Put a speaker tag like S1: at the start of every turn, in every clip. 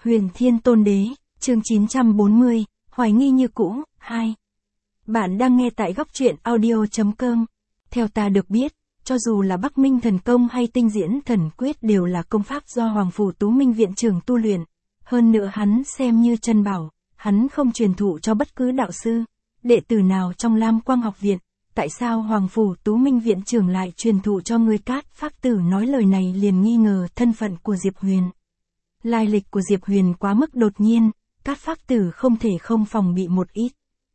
S1: Huyền Thiên Tôn Đế, chương 940, hoài nghi như cũ, 2. Bạn đang nghe tại góc truyện audio.com. Theo ta được biết, cho dù là Bắc Minh Thần Công hay Tinh Diễn Thần Quyết đều là công pháp do Hoàng Phủ Tú Minh viện trưởng tu luyện. Hơn nữa hắn xem như chân bảo, hắn không truyền thụ cho bất cứ đạo sư, đệ tử nào trong Lam Quang học viện. Tại sao Hoàng Phủ Tú Minh viện trưởng lại truyền thụ cho người Cát Phác Tử? Nói lời này liền nghi ngờ thân phận của Diệp Huyền. Lai lịch của Diệp Huyền quá mức đột nhiên, Cát Phác Tử không thể không phòng bị một ít.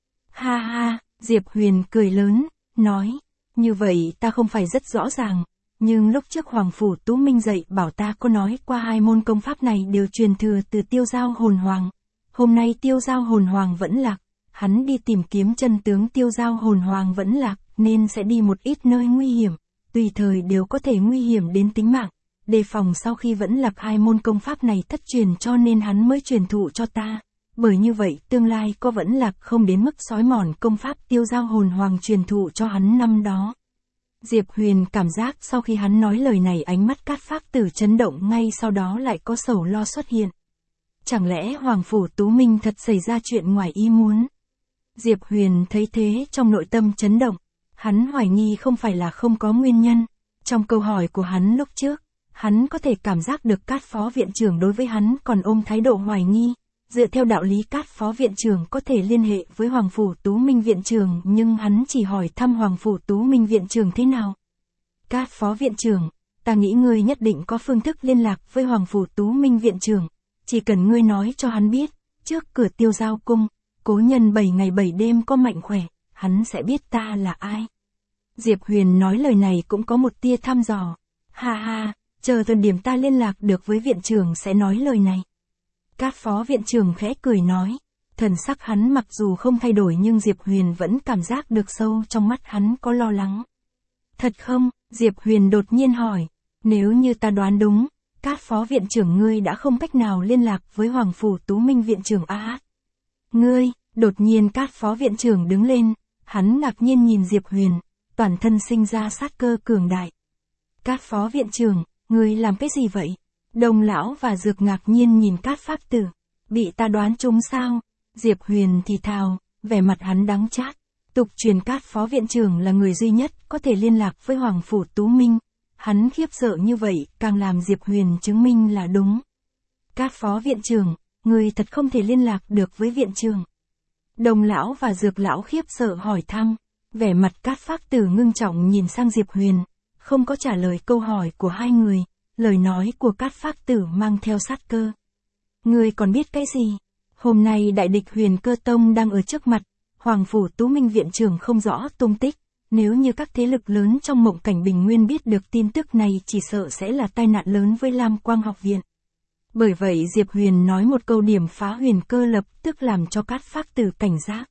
S1: Ha ha, Diệp Huyền cười lớn, nói, như vậy ta không phải rất rõ ràng, nhưng lúc trước Hoàng Phủ Tú Minh dạy bảo ta có nói qua hai môn công pháp này đều truyền thừa từ Tiêu Giao Hồn Hoàng. Hôm nay Tiêu Giao Hồn Hoàng vẫn lạc, hắn đi tìm kiếm chân tướng Tiêu Giao Hồn Hoàng vẫn lạc, nên sẽ đi một ít nơi nguy hiểm, tùy thời đều có thể nguy hiểm đến tính mạng. Đề phòng sau khi vẫn lạc hai môn công pháp này thất truyền cho nên hắn mới truyền thụ cho ta. Bởi như vậy tương lai có vẫn lạc không đến mức xói mòn công pháp Tiêu Giao Hồn Hoàng truyền thụ cho hắn năm đó. Diệp Huyền cảm giác sau khi hắn nói lời này ánh mắt Cát Phác Tử chấn động, ngay sau đó lại có sầu lo xuất hiện. Chẳng lẽ Hoàng Phủ Tú Minh thật xảy ra chuyện ngoài ý muốn? Diệp Huyền thấy thế trong nội tâm chấn động, hắn hoài nghi không phải là không có nguyên nhân. Trong câu hỏi của hắn lúc trước, hắn có thể cảm giác được Cát Phó viện trưởng đối với hắn còn ôm thái độ hoài nghi. Dựa theo đạo lý Cát Phó viện trưởng có thể liên hệ với Hoàng Phủ Tú Minh viện trưởng, nhưng hắn chỉ hỏi thăm Hoàng Phủ Tú Minh viện trưởng thế nào. Cát Phó viện trưởng, ta nghĩ ngươi nhất định có phương thức liên lạc với Hoàng Phủ Tú Minh viện trưởng, chỉ cần ngươi nói cho hắn biết, trước cửa Tiêu Giao cung, cố nhân 7 ngày 7 đêm có mạnh khỏe, hắn sẽ biết ta là ai. Diệp Huyền nói lời này cũng có một tia thăm dò. Ha ha, chờ thời điểm ta liên lạc được với viện trưởng sẽ nói lời này. Cát Phó viện trưởng khẽ cười nói, thần sắc hắn mặc dù không thay đổi nhưng Diệp Huyền vẫn cảm giác được sâu trong mắt hắn có lo lắng. Thật không? Diệp Huyền đột nhiên hỏi, nếu như ta đoán đúng, Cát Phó viện trưởng ngươi đã không cách nào liên lạc với Hoàng Phủ Tú Minh viện trưởng á. Ngươi, đột nhiên Cát Phó viện trưởng đứng lên, hắn ngạc nhiên nhìn Diệp Huyền, toàn thân sinh ra sát cơ cường đại. Cát Phó viện trưởng, ngươi làm cái gì vậy? Đồng lão và Dược ngạc nhiên nhìn Cát Phác Tử, bị ta đoán trúng sao? Diệp Huyền thì thào, vẻ mặt hắn đắng chát. Tục truyền Cát Phó viện trưởng là người duy nhất có thể liên lạc với Hoàng Phủ Tú Minh. Hắn khiếp sợ như vậy, càng làm Diệp Huyền chứng minh là đúng. Cát Phó viện trưởng, người thật không thể liên lạc được với viện trưởng. Đồng lão và Dược lão khiếp sợ hỏi thăm, vẻ mặt Cát Phác Tử ngưng trọng nhìn sang Diệp Huyền, không có trả lời câu hỏi của hai người. Lời nói của Cát Phác Tử mang theo sát cơ. Ngươi còn biết cái gì? Hôm nay đại địch Huyền Cơ Tông đang ở trước mặt, Hoàng Phủ Tú Minh viện trưởng không rõ tung tích. Nếu như các thế lực lớn trong Mộng Cảnh Bình Nguyên biết được tin tức này chỉ sợ sẽ là tai nạn lớn với Lam Quang học viện. Bởi vậy Diệp Huyền nói một câu điểm phá Huyền Cơ lập tức làm cho Cát Phác Tử cảnh giác.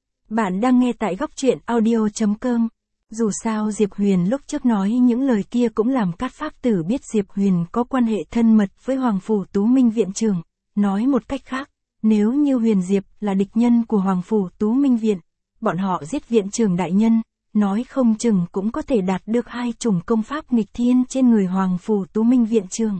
S1: Bạn đang nghe tại góc truyện audio.com. Dù sao Diệp Huyền lúc trước nói những lời kia cũng làm Cát Phác Tử biết Diệp Huyền có quan hệ thân mật với Hoàng Phủ Tú Minh viện trưởng. Nói một cách khác, nếu như Huyền Diệp là địch nhân của Hoàng Phủ Tú Minh viện, bọn họ giết viện trưởng đại nhân, nói không chừng cũng có thể đạt được hai chủng công pháp nghịch thiên trên người Hoàng Phủ Tú Minh viện trưởng.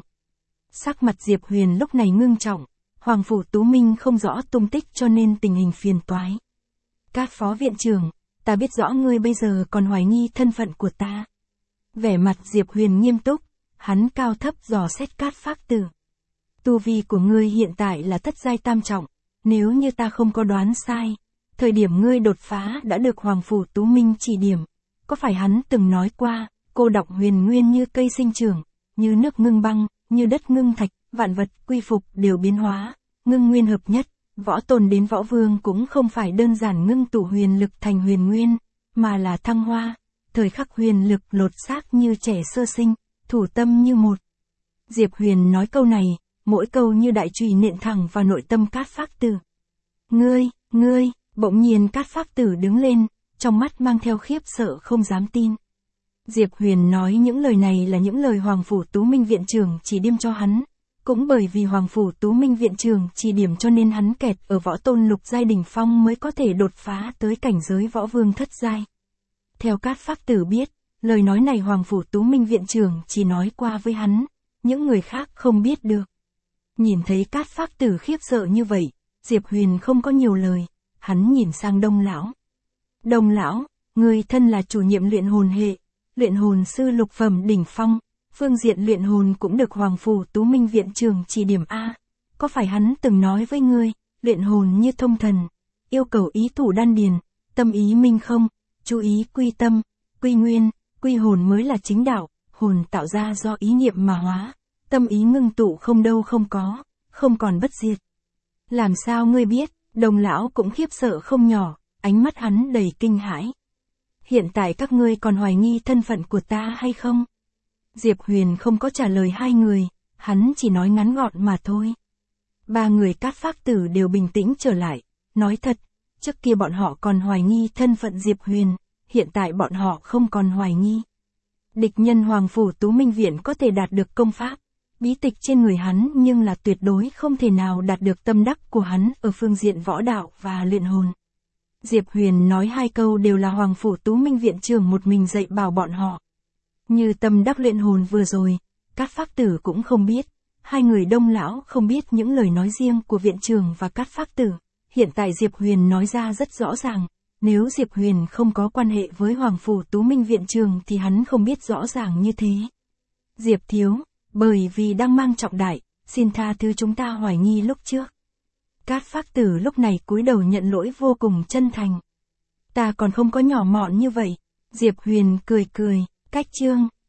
S1: Sắc mặt Diệp Huyền lúc này ngưng trọng, Hoàng Phủ Tú Minh không rõ tung tích cho nên tình hình phiền toái. Cát Phó viện trưởng, ta biết rõ ngươi bây giờ còn hoài nghi thân phận của ta. Vẻ mặt Diệp Huyền nghiêm túc, hắn cao thấp dò xét Cát Phác Tử. Tu vi của ngươi hiện tại là thất giai tam trọng, nếu như ta không có đoán sai, thời điểm ngươi đột phá đã được Hoàng Phủ Tú Minh chỉ điểm. Có phải hắn từng nói qua, cô độc huyền nguyên như cây sinh trưởng, như nước ngưng băng, như đất ngưng thạch, vạn vật quy phục đều biến hóa, ngưng nguyên hợp nhất. Võ tôn đến võ vương cũng không phải đơn giản ngưng tụ huyền lực thành huyền nguyên, mà là thăng hoa, thời khắc huyền lực lột xác như trẻ sơ sinh, thủ tâm như một. Diệp Huyền nói câu này, mỗi câu như đại chùy nện thẳng vào nội tâm Cát Phác Tử. Ngươi, bỗng nhiên Cát Phác Tử đứng lên, trong mắt mang theo khiếp sợ không dám tin. Diệp Huyền nói những lời này là những lời Hoàng Phủ Tú Minh viện trưởng chỉ điểm cho hắn. Cũng bởi vì Hoàng Phủ Tú Minh viện trưởng chỉ điểm cho nên hắn kẹt ở võ tôn lục giai đỉnh phong mới có thể đột phá tới cảnh giới võ vương thất giai. Theo Cát Phác Tử biết, lời nói này Hoàng Phủ Tú Minh viện trưởng chỉ nói qua với hắn, những người khác không biết được. Nhìn thấy Cát Phác Tử khiếp sợ như vậy, Diệp Huyền không có nhiều lời, hắn nhìn sang Đông lão. Đông lão, người thân là chủ nhiệm luyện hồn hệ, luyện hồn sư lục phẩm đỉnh phong, phương diện luyện hồn cũng được Hoàng Phủ Tú Minh viện trưởng chỉ điểm A. Có phải hắn từng nói với ngươi, luyện hồn như thông thần, yêu cầu ý thủ đan điền, tâm ý minh không, chú ý quy tâm, quy nguyên, quy hồn mới là chính đạo, hồn tạo ra do ý niệm mà hóa, tâm ý ngưng tụ không đâu không có, không còn bất diệt. Làm sao ngươi biết? Đông lão cũng khiếp sợ không nhỏ, ánh mắt hắn đầy kinh hãi. Hiện tại các ngươi còn hoài nghi thân phận của ta hay không? Diệp Huyền không có trả lời hai người, hắn chỉ nói ngắn gọn mà thôi. Ba người Cát Phác Tử đều bình tĩnh trở lại, nói thật, trước kia bọn họ còn hoài nghi thân phận Diệp Huyền, hiện tại bọn họ không còn hoài nghi. Địch nhân Hoàng Phủ Tú Minh viện có thể đạt được công pháp, bí tịch trên người hắn nhưng là tuyệt đối không thể nào đạt được tâm đắc của hắn ở phương diện võ đạo và luyện hồn. Diệp Huyền nói hai câu đều là Hoàng Phủ Tú Minh viện trưởng một mình dạy bảo bọn họ. Như tâm đắc luyện hồn vừa rồi, Cát Phác Tử cũng không biết, hai người Đông lão không biết những lời nói riêng của viện trưởng và Cát Phác Tử. Hiện tại Diệp Huyền nói ra rất rõ ràng, nếu Diệp Huyền không có quan hệ với Hoàng Phủ Tú Minh viện trưởng thì hắn không biết rõ ràng như thế. Diệp thiếu, bởi vì đang mang trọng đại, xin tha thứ chúng ta hoài nghi lúc trước. Cát Phác Tử lúc này cúi đầu nhận lỗi vô cùng chân thành. Ta còn không có nhỏ mọn như vậy. Diệp Huyền cười cười, cách chương.